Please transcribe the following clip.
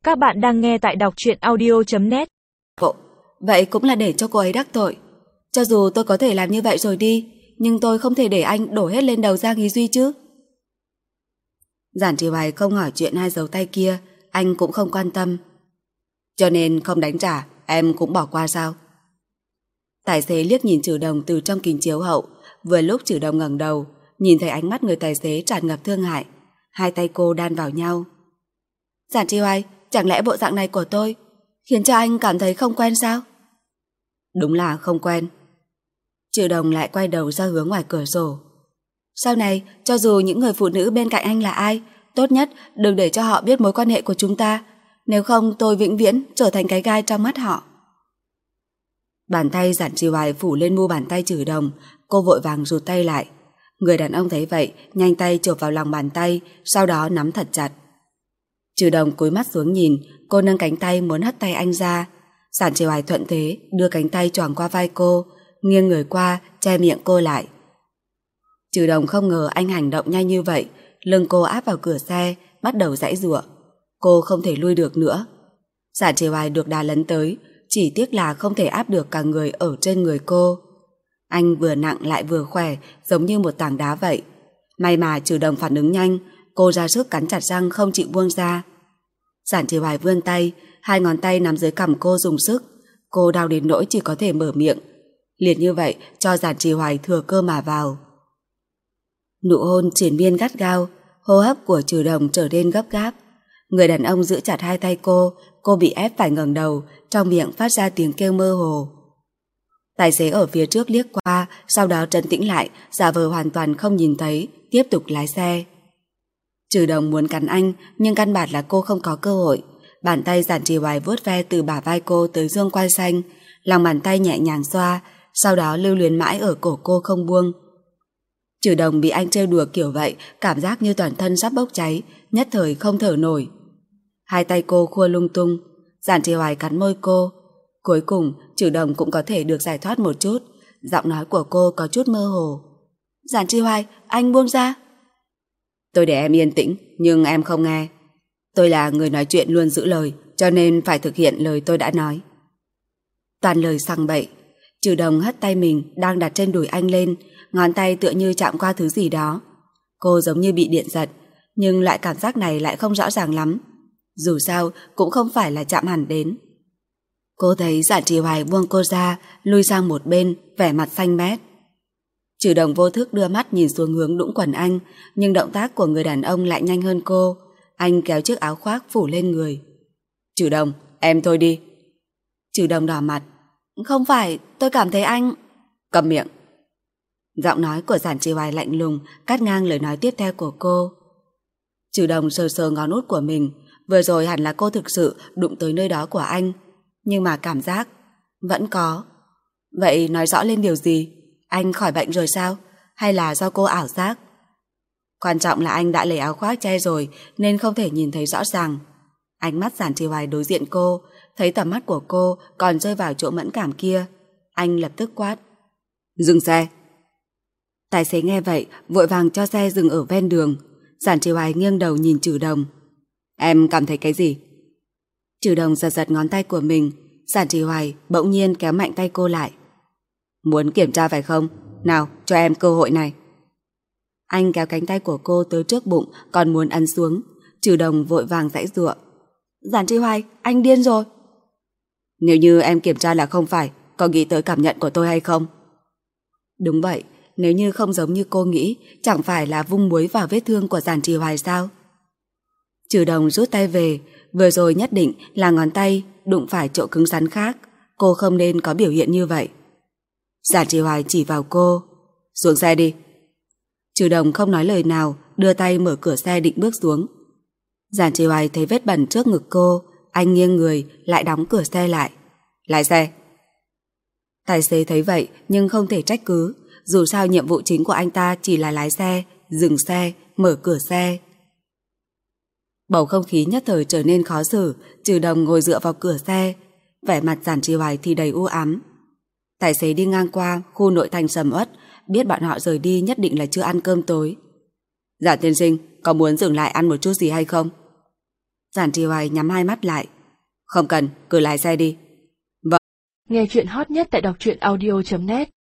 Các bạn đang nghe tại đọc truyện audio.net. Vậy cũng là để cho cô ấy đắc tội. Cho dù tôi có thể làm như vậy rồi đi, nhưng tôi không thể để anh đổ hết lên đầu Giang Ý Duy chứ. Giản Trì Hoài không hỏi chuyện hai dấu tay kia, anh cũng không quan tâm. Cho nên không đánh trả, em cũng bỏ qua sao? Tài xế liếc nhìn Trừ Đồng từ trong kính chiếu hậu, vừa lúc Trừ Đồng ngẩng đầu, nhìn thấy ánh mắt người tài xế tràn ngập thương hại, hai tay cô đan vào nhau. Giản Trì Hoài, chẳng lẽ bộ dạng này của tôi khiến cho anh cảm thấy không quen sao? Đúng là không quen. Trừ Đồng lại quay đầu ra hướng ngoài cửa sổ. Sau này, cho dù những người phụ nữ bên cạnh anh là ai, tốt nhất đừng để cho họ biết mối quan hệ của chúng ta, nếu không tôi vĩnh viễn trở thành cái gai trong mắt họ. Bàn tay Giản Trì Hoài phủ lên mu bàn tay Trừ Đồng, cô vội vàng rụt tay lại. Người đàn ông thấy vậy, nhanh tay chộp vào lòng bàn tay, sau đó nắm thật chặt. Trừ Đồng cúi mắt xuống nhìn, cô nâng cánh tay muốn hất tay anh ra. Giản Trì Hoài thuận thế, đưa cánh tay choàng qua vai cô, nghiêng người qua, che miệng cô lại. Trừ Đồng không ngờ anh hành động nhanh như vậy, lưng cô áp vào cửa xe, bắt đầu giãy giụa. Cô không thể lui được nữa. Giản Trì Hoài được đà lấn tới, chỉ tiếc là không thể áp được cả người ở trên người cô. Anh vừa nặng lại vừa khỏe, giống như một tảng đá vậy. May mà Trừ Đồng phản ứng nhanh, cô ra sức cắn chặt răng không chịu buông ra. Giản Trì Hoài vươn tay, hai ngón tay nắm dưới cằm cô dùng sức. Cô đau đến nỗi chỉ có thể mở miệng. Liệt như vậy cho Giản Trì Hoài thừa cơ mà vào. Nụ hôn triền miên gắt gao, hô hấp của Trừ Đồng trở nên gấp gáp. Người đàn ông giữ chặt hai tay cô bị ép phải ngẩng đầu, trong miệng phát ra tiếng kêu mơ hồ. Tài xế ở phía trước liếc qua, sau đó trấn tĩnh lại, giả vờ hoàn toàn không nhìn thấy, tiếp tục lái xe. Trừ Đồng muốn cắn anh, nhưng căn bản là cô không có cơ hội. Bàn tay Giản Trì Hoài vuốt ve từ bả vai cô tới dương quai xanh, lòng bàn tay nhẹ nhàng xoa, sau đó lưu luyến mãi ở cổ cô không buông. Trừ Đồng bị anh trêu đùa kiểu vậy, cảm giác như toàn thân sắp bốc cháy, nhất thời không thở nổi. Hai tay cô khua lung tung, Giản Trì Hoài cắn môi cô. Cuối cùng, Trừ Đồng cũng có thể được giải thoát một chút, giọng nói của cô có chút mơ hồ. Giản Trì Hoài, anh buông ra. Tôi để em yên tĩnh, nhưng em không nghe. Tôi là người nói chuyện luôn giữ lời, cho nên phải thực hiện lời tôi đã nói. Toàn lời sằng bậy. Trừ Đồng hất tay mình đang đặt trên đùi anh lên, ngón tay tựa như chạm qua thứ gì đó. Cô giống như bị điện giật, nhưng loại cảm giác này lại không rõ ràng lắm. Dù sao cũng không phải là chạm hẳn đến. Cô thấy Giản Trì Hoài buông cô ra, lui sang một bên, vẻ mặt xanh mét. Trừ Đồng vô thức đưa mắt nhìn xuống hướng đũng quần anh, nhưng động tác của người đàn ông lại nhanh hơn cô. Anh kéo chiếc áo khoác phủ lên người. Trừ Đồng, em thôi đi. Trừ Đồng đỏ mặt. Không phải, tôi cảm thấy anh... Cầm miệng. Giọng nói của Giản Trì Hoài lạnh lùng, cắt ngang lời nói tiếp theo của cô. Trừ Đồng sờ sờ ngón út của mình. Vừa rồi hẳn là cô thực sự đụng tới nơi đó của anh, nhưng mà cảm giác vẫn có. Vậy nói rõ lên điều gì? Anh khỏi bệnh rồi sao? Hay là do cô ảo giác? Quan trọng là anh đã lấy áo khoác che rồi nên không thể nhìn thấy rõ ràng. Ánh mắt Giản Trì Hoài đối diện cô, thấy tầm mắt của cô còn rơi vào chỗ mẫn cảm kia. Anh lập tức quát. Dừng xe. Tài xế nghe vậy vội vàng cho xe dừng ở ven đường. Giản Trì Hoài nghiêng đầu nhìn Trừ Đồng. Em cảm thấy cái gì? Trừ Đồng giật giật ngón tay của mình. Giản Trì Hoài bỗng nhiên kéo mạnh tay cô lại. Muốn kiểm tra phải không? Nào, cho em cơ hội này. Anh kéo cánh tay của cô tới trước bụng, còn muốn ấn xuống. Trừ Đồng vội vàng giãy giụa. Giản Trì Hoài, anh điên rồi. Nếu như em kiểm tra là không phải, có nghĩ tới cảm nhận của tôi hay không? Đúng vậy, nếu như không giống như cô nghĩ, chẳng phải là vung muối vào vết thương của Giản Trì Hoài sao? Trừ Đồng rút tay về, vừa rồi nhất định là ngón tay đụng phải chỗ cứng rắn khác, cô không nên có biểu hiện như vậy. Giản Trì Hoài chỉ vào cô. Xuống xe đi. Trừ Đồng không nói lời nào, đưa tay mở cửa xe định bước xuống. Giản Trì Hoài thấy vết bẩn trước ngực cô, anh nghiêng người lại đóng cửa xe lại. Lái xe. Tài xế thấy vậy nhưng không thể trách cứ, dù sao nhiệm vụ chính của anh ta chỉ là lái xe, dừng xe, mở cửa xe. Bầu không khí nhất thời trở nên khó xử. Trừ Đồng ngồi dựa vào cửa xe, vẻ mặt Giản Trì Hoài thì đầy u ám. Tài xế đi ngang qua khu nội thành sầm uất, biết bọn họ rời đi nhất định là chưa ăn cơm tối. Dạ tiên sinh, có muốn dừng lại ăn một chút gì hay không? Giản Trì Hoài nhắm hai mắt lại. Không cần, cứ lái xe đi. Nghe chuyện hot nhất tại đọc truyện audio.net